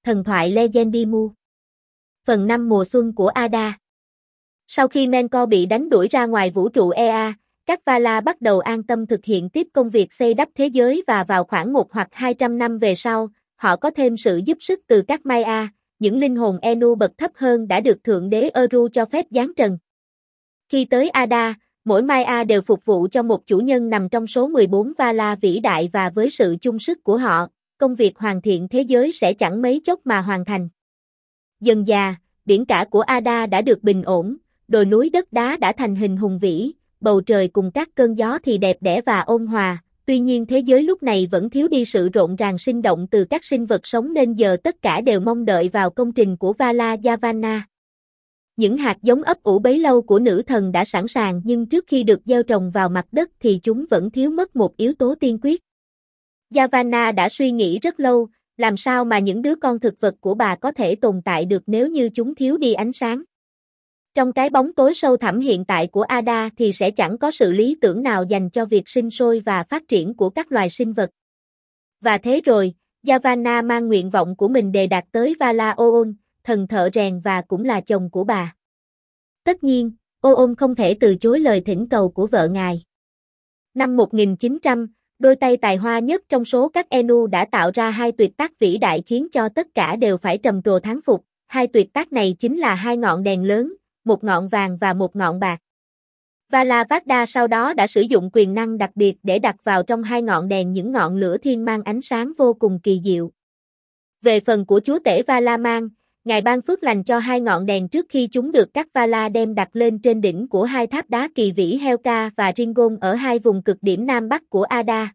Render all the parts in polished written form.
Thần thoại Legendimu. Phần 5 mùa xuân của Ada. Sau khi Menko bị đánh đuổi ra ngoài vũ trụ EA, các Vala bắt đầu an tâm thực hiện tiếp công việc xây đắp thế giới và vào khoảng 1 hoặc 200 năm về sau, họ có thêm sự giúp sức từ các Maya, những linh hồn Enu bậc thấp hơn đã được Thượng đế Eru cho phép giáng trần. Khi tới Ada, mỗi Maya đều phục vụ cho một chủ nhân nằm trong số 14 Vala vĩ đại và với sự chung sức của họ, công việc hoàn thiện thế giới sẽ chẳng mấy chốc mà hoàn thành. Dần dà, biển cả của Ada đã được bình ổn, đồi núi đất đá đã thành hình hùng vĩ, bầu trời cùng các cơn gió thì đẹp đẽ và ôn hòa, tuy nhiên thế giới lúc này vẫn thiếu đi sự rộn ràng sinh động từ các sinh vật sống nên giờ tất cả đều mong đợi vào công trình của Vala Yavanna. Những hạt giống ấp ủ bấy lâu của nữ thần đã sẵn sàng nhưng trước khi được gieo trồng vào mặt đất thì chúng vẫn thiếu mất một yếu tố tiên quyết. Yavanna đã suy nghĩ rất lâu, làm sao mà những đứa con thực vật của bà có thể tồn tại được nếu như chúng thiếu đi ánh sáng. Trong cái bóng tối sâu thẳm hiện tại của Ada thì sẽ chẳng có sự lý tưởng nào dành cho việc sinh sôi và phát triển của các loài sinh vật. Và thế rồi, Yavanna mang nguyện vọng của mình đề đạt tới Vala Oon, thần thợ rèn và cũng là chồng của bà. Tất nhiên, Oon không thể từ chối lời thỉnh cầu của vợ ngài. Năm 1900, đôi tay tài hoa nhất trong số các Enu đã tạo ra hai tuyệt tác vĩ đại khiến cho tất cả đều phải trầm trồ thán phục. Hai tuyệt tác này chính là hai ngọn đèn lớn, một ngọn vàng và một ngọn bạc. Vala Vada sau đó đã sử dụng quyền năng đặc biệt để đặt vào trong hai ngọn đèn những ngọn lửa thiên mang ánh sáng vô cùng kỳ diệu. Về phần của chúa tể Vala Mang, ngài ban phước lành cho hai ngọn đèn trước khi chúng được các Vala đem đặt lên trên đỉnh của hai tháp đá kỳ vĩ Helka và Ringon ở hai vùng cực điểm nam bắc của Ada.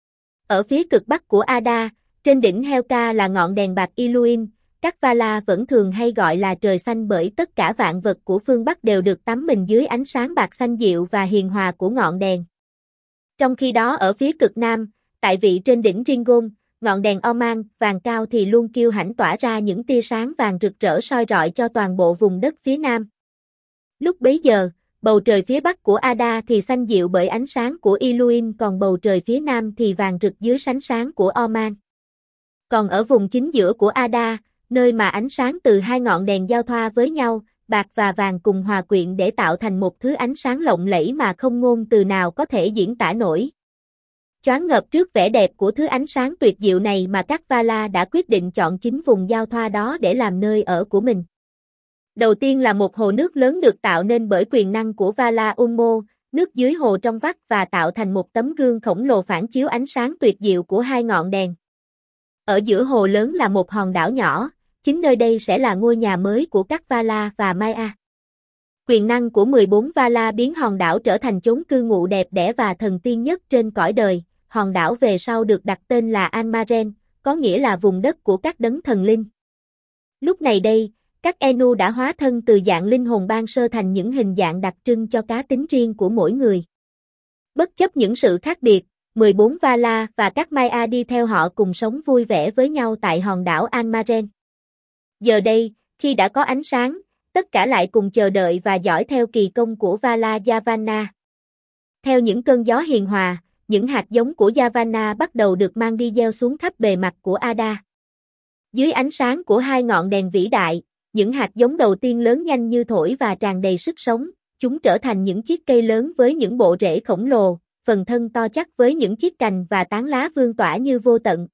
Ở phía cực bắc của Ada, trên đỉnh Helka là ngọn đèn bạc Iluin, các Vala vẫn thường hay gọi là trời xanh bởi tất cả vạn vật của phương Bắc đều được tắm mình dưới ánh sáng bạc xanh dịu và hiền hòa của ngọn đèn. Trong khi đó ở phía cực nam, tại vị trên đỉnh Ringon, ngọn đèn Oman vàng cao thì luôn kiêu hãnh tỏa ra những tia sáng vàng rực rỡ soi rọi cho toàn bộ vùng đất phía nam. Lúc bấy giờ, bầu trời phía bắc của Ada thì xanh dịu bởi ánh sáng của Iluin còn bầu trời phía nam thì vàng rực dưới ánh sáng của Oman. Còn ở vùng chính giữa của Ada, nơi mà ánh sáng từ hai ngọn đèn giao thoa với nhau, bạc và vàng cùng hòa quyện để tạo thành một thứ ánh sáng lộng lẫy mà không ngôn từ nào có thể diễn tả nổi. Choáng ngợp trước vẻ đẹp của thứ ánh sáng tuyệt diệu này mà các Vala đã quyết định chọn chính vùng giao thoa đó để làm nơi ở của mình. Đầu tiên là một hồ nước lớn được tạo nên bởi quyền năng của Vala Unmo, nước dưới hồ trong vắt và tạo thành một tấm gương khổng lồ phản chiếu ánh sáng tuyệt diệu của hai ngọn đèn. Ở giữa hồ lớn là một hòn đảo nhỏ, chính nơi đây sẽ là ngôi nhà mới của các Vala và Maya. Quyền năng của 14 Vala biến hòn đảo trở thành chốn cư ngụ đẹp đẽ và thần tiên nhất trên cõi đời. Hòn đảo về sau được đặt tên là Anmaren, có nghĩa là vùng đất của các đấng thần linh. Lúc này đây, các Enu đã hóa thân từ dạng linh hồn ban sơ thành những hình dạng đặc trưng cho cá tính riêng của mỗi người. Bất chấp những sự khác biệt, 14 Vala và các Maya đi theo họ cùng sống vui vẻ với nhau tại hòn đảo Anmaren. Giờ đây, khi đã có ánh sáng, tất cả lại cùng chờ đợi và dõi theo kỳ công của Vala Yavanna. Theo những cơn gió hiền hòa, những hạt giống của Yavanna bắt đầu được mang đi gieo xuống khắp bề mặt của Ada. Dưới ánh sáng của hai ngọn đèn vĩ đại, những hạt giống đầu tiên lớn nhanh như thổi và tràn đầy sức sống, chúng trở thành những chiếc cây lớn với những bộ rễ khổng lồ, phần thân to chắc với những chiếc cành và tán lá vươn tỏa như vô tận.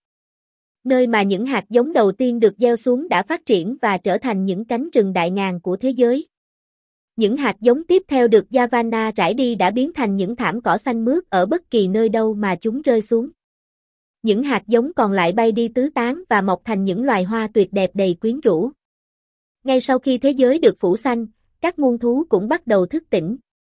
Nơi mà những hạt giống đầu tiên được gieo xuống đã phát triển và trở thành những cánh rừng đại ngàn của thế giới. Những hạt giống tiếp theo được Yavanna rải đi đã biến thành những thảm cỏ xanh mướt ở bất kỳ nơi đâu mà chúng rơi xuống. Những hạt giống còn lại bay đi tứ tán và mọc thành những loài hoa tuyệt đẹp đầy quyến rũ. Ngay sau khi thế giới được phủ xanh, các muôn thú cũng bắt đầu thức tỉnh.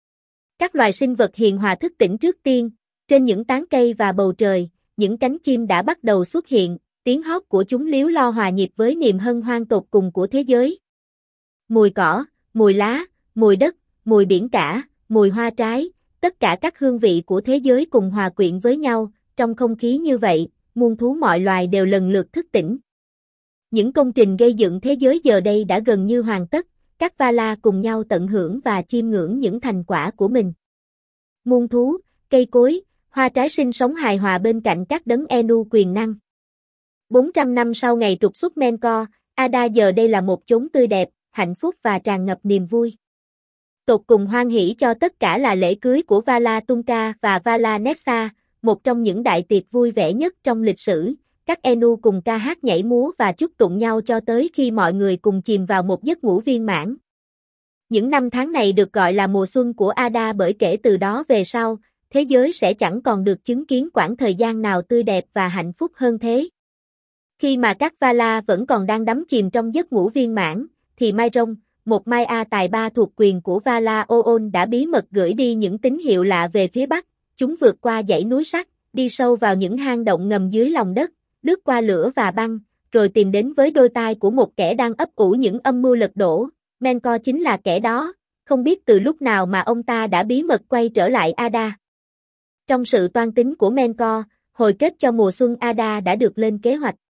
Các loài sinh vật hiền hòa thức tỉnh trước tiên, trên những tán cây và bầu trời, những cánh chim đã bắt đầu xuất hiện, tiếng hót của chúng líu lo hòa nhịp với niềm hân hoan tột cùng của thế giới. Mùi cỏ, mùi lá, mùi đất, mùi biển cả, mùi hoa trái, tất cả các hương vị của thế giới cùng hòa quyện với nhau, trong không khí như vậy, muôn thú mọi loài đều lần lượt thức tỉnh. Những công trình gây dựng thế giới giờ đây đã gần như hoàn tất, các Vala cùng nhau tận hưởng và chiêm ngưỡng những thành quả của mình. Muôn thú, cây cối, hoa trái sinh sống hài hòa bên cạnh các đấng Enu quyền năng. 400 năm sau ngày trục xuất Menkor, Ada giờ đây là một chốn tươi đẹp, hạnh phúc và tràn ngập niềm vui. Tột cùng hoan hỉ cho tất cả là lễ cưới của Vala Tunka và Vala Nessa, một trong những đại tiệc vui vẻ nhất trong lịch sử. Các Enu cùng ca hát nhảy múa và chúc tụng nhau cho tới khi mọi người cùng chìm vào một giấc ngủ viên mãn. Những năm tháng này được gọi là mùa xuân của Ada bởi kể từ đó về sau, thế giới sẽ chẳng còn được chứng kiến quãng thời gian nào tươi đẹp và hạnh phúc hơn thế. Khi mà các Vala vẫn còn đang đắm chìm trong giấc ngủ viên mãn, thì Mai Rông, một Mai A tài ba thuộc quyền của Vala Oon đã bí mật gửi đi những tín hiệu lạ về phía bắc. Chúng vượt qua dãy núi sắt, đi sâu vào những hang động ngầm dưới lòng đất, lướt qua lửa và băng, rồi tìm đến với đôi tai của một kẻ đang ấp ủ những âm mưu lật đổ. Menkor chính là kẻ đó, không biết từ lúc nào mà ông ta đã bí mật quay trở lại Ada. Trong sự toan tính của Menkor, hồi kết cho mùa xuân Ada đã được lên kế hoạch.